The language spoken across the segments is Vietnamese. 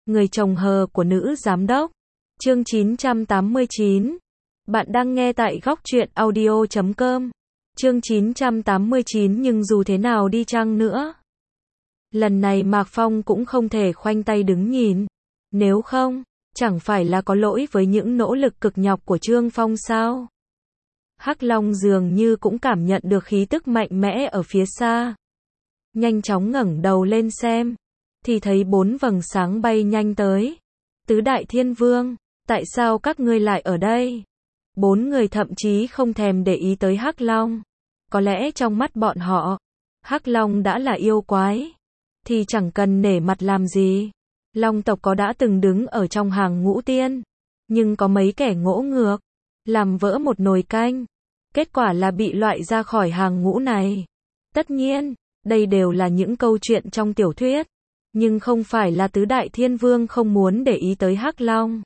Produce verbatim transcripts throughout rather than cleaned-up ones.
Người chồng hờ của nữ giám đốc. Chương chín trăm tám mươi chín. Bạn đang nghe tại góc truyện audio chấm com. Chương chín trăm tám mươi chín. Nhưng dù thế nào đi chăng nữa, lần này Mạc Phong cũng không thể khoanh tay đứng nhìn. Nếu không, chẳng phải là có lỗi với những nỗ lực cực nhọc của Trương Phong sao? Hắc Long dường như cũng cảm nhận được khí tức mạnh mẽ ở phía xa. Nhanh chóng ngẩng đầu lên xem, thì thấy bốn vầng sáng bay nhanh tới. Tứ Đại Thiên Vương, tại sao các ngươi lại ở đây? Bốn người thậm chí không thèm để ý tới Hắc Long. Có lẽ trong mắt bọn họ, Hắc Long đã là yêu quái, thì chẳng cần nể mặt làm gì. Long tộc có đã từng đứng ở trong hàng ngũ tiên, nhưng có mấy kẻ ngỗ ngược, làm vỡ một nồi canh. Kết quả là bị loại ra khỏi hàng ngũ này. Tất nhiên, đây đều là những câu chuyện trong tiểu thuyết, nhưng không phải là tứ đại thiên vương không muốn để ý tới Hắc Long.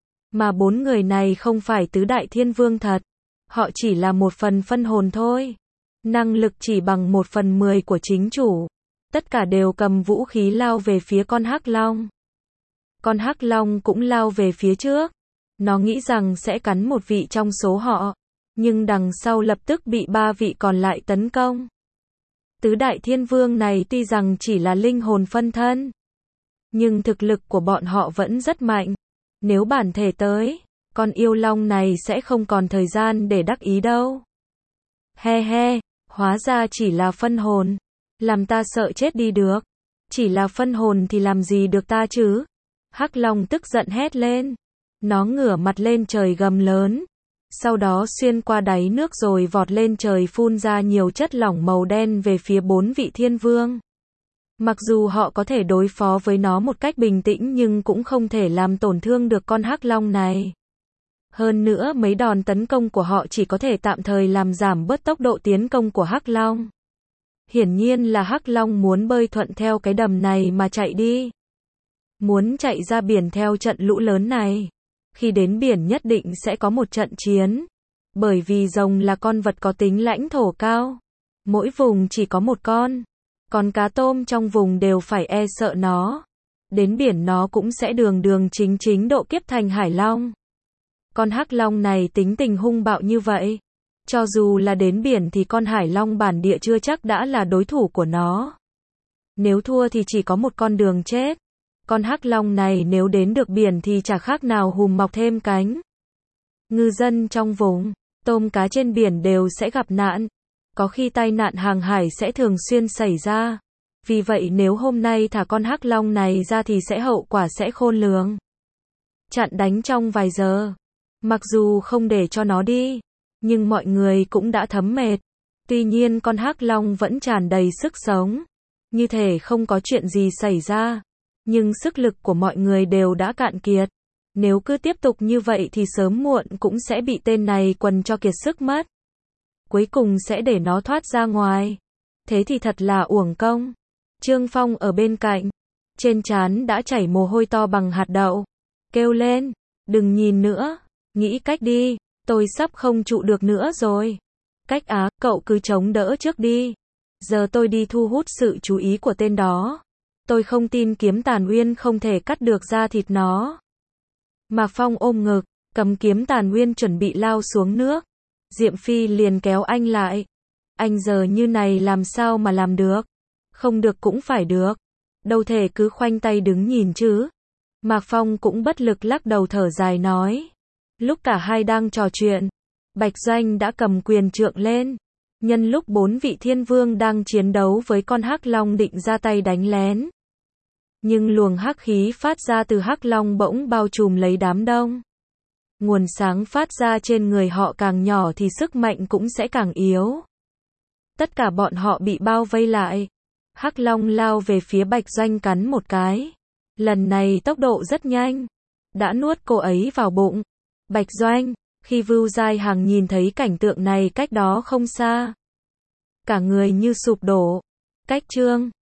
Mà bốn người này không phải tứ đại thiên vương thật, họ chỉ là một phần phân hồn thôi. Năng lực chỉ bằng một phần mười của chính chủ. Tất cả đều cầm vũ khí lao về phía con Hắc Long. Con Hắc Long cũng lao về phía trước. Nó nghĩ rằng sẽ cắn một vị trong số họ, nhưng đằng sau lập tức bị ba vị còn lại tấn công. Tứ đại thiên vương này tuy rằng chỉ là linh hồn phân thân, nhưng thực lực của bọn họ vẫn rất mạnh. Nếu bản thể tới, con yêu long này sẽ không còn thời gian để đắc ý đâu. He he, hóa ra chỉ là phân hồn. Làm ta sợ chết đi được. Chỉ là phân hồn thì làm gì được ta chứ? Hắc Long tức giận hét lên. Nó ngửa mặt lên trời gầm lớn. Sau đó xuyên qua đáy nước rồi vọt lên trời phun ra nhiều chất lỏng màu đen về phía bốn vị thiên vương. Mặc dù họ có thể đối phó với nó một cách bình tĩnh nhưng cũng không thể làm tổn thương được con Hắc Long này. Hơn nữa mấy đòn tấn công của họ chỉ có thể tạm thời làm giảm bớt tốc độ tiến công của Hắc Long. Hiển nhiên là Hắc Long muốn bơi thuận theo cái đầm này mà chạy đi. Muốn chạy ra biển theo trận lũ lớn này. Khi đến biển nhất định sẽ có một trận chiến. Bởi vì rồng là con vật có tính lãnh thổ cao. Mỗi vùng chỉ có một con. Còn cá tôm trong vùng đều phải e sợ nó. Đến biển nó cũng sẽ đường đường chính chính độ kiếp thành Hải Long. Con Hắc Long này tính tình hung bạo như vậy. Cho dù là đến biển thì con Hải Long bản địa chưa chắc đã là đối thủ của nó. Nếu thua thì chỉ có một con đường chết. Con Hắc Long này nếu đến được biển thì chả khác nào hùm mọc thêm cánh. Ngư dân trong vùng, tôm cá trên biển đều sẽ gặp nạn. Có khi tai nạn hàng hải sẽ thường xuyên xảy ra. Vì vậy nếu hôm nay thả con Hắc Long này ra thì sẽ hậu quả sẽ khôn lường. Chặn đánh trong vài giờ. Mặc dù không để cho nó đi, nhưng mọi người cũng đã thấm mệt. Tuy nhiên con Hắc Long vẫn tràn đầy sức sống. Như thể không có chuyện gì xảy ra. Nhưng sức lực của mọi người đều đã cạn kiệt. Nếu cứ tiếp tục như vậy thì sớm muộn cũng sẽ bị tên này quần cho kiệt sức mất. Cuối cùng sẽ để nó thoát ra ngoài. Thế thì thật là uổng công. Trương Phong ở bên cạnh. Trên trán đã chảy mồ hôi to bằng hạt đậu. Kêu lên. Đừng nhìn nữa. Nghĩ cách đi. Tôi sắp không trụ được nữa rồi. Cách á, cậu cứ chống đỡ trước đi. Giờ tôi đi thu hút sự chú ý của tên đó. Tôi không tin kiếm Tàn Uyên không thể cắt được da thịt nó. Mạc Phong ôm ngực, cầm kiếm Tàn Uyên chuẩn bị lao xuống nước. Diệm Phi liền kéo anh lại. Anh giờ như này làm sao mà làm được? Không được cũng phải được. Đâu thể cứ khoanh tay đứng nhìn chứ. Mạc Phong cũng bất lực lắc đầu thở dài nói. Lúc cả hai đang trò chuyện, Bạch Doanh đã cầm quyền trượng lên. Nhân lúc bốn vị thiên vương đang chiến đấu với con Hắc Long định ra tay đánh lén. Nhưng luồng hắc khí phát ra từ Hắc Long bỗng bao trùm lấy đám đông. Nguồn sáng phát ra trên người họ càng nhỏ thì sức mạnh cũng sẽ càng yếu. Tất cả bọn họ bị bao vây lại. Hắc Long lao về phía Bạch Doanh cắn một cái. Lần này tốc độ rất nhanh. Đã nuốt cô ấy vào bụng. Bạch Doanh, khi Vưu Giai Hằng nhìn thấy cảnh tượng này cách đó không xa. Cả người như sụp đổ. Cách chương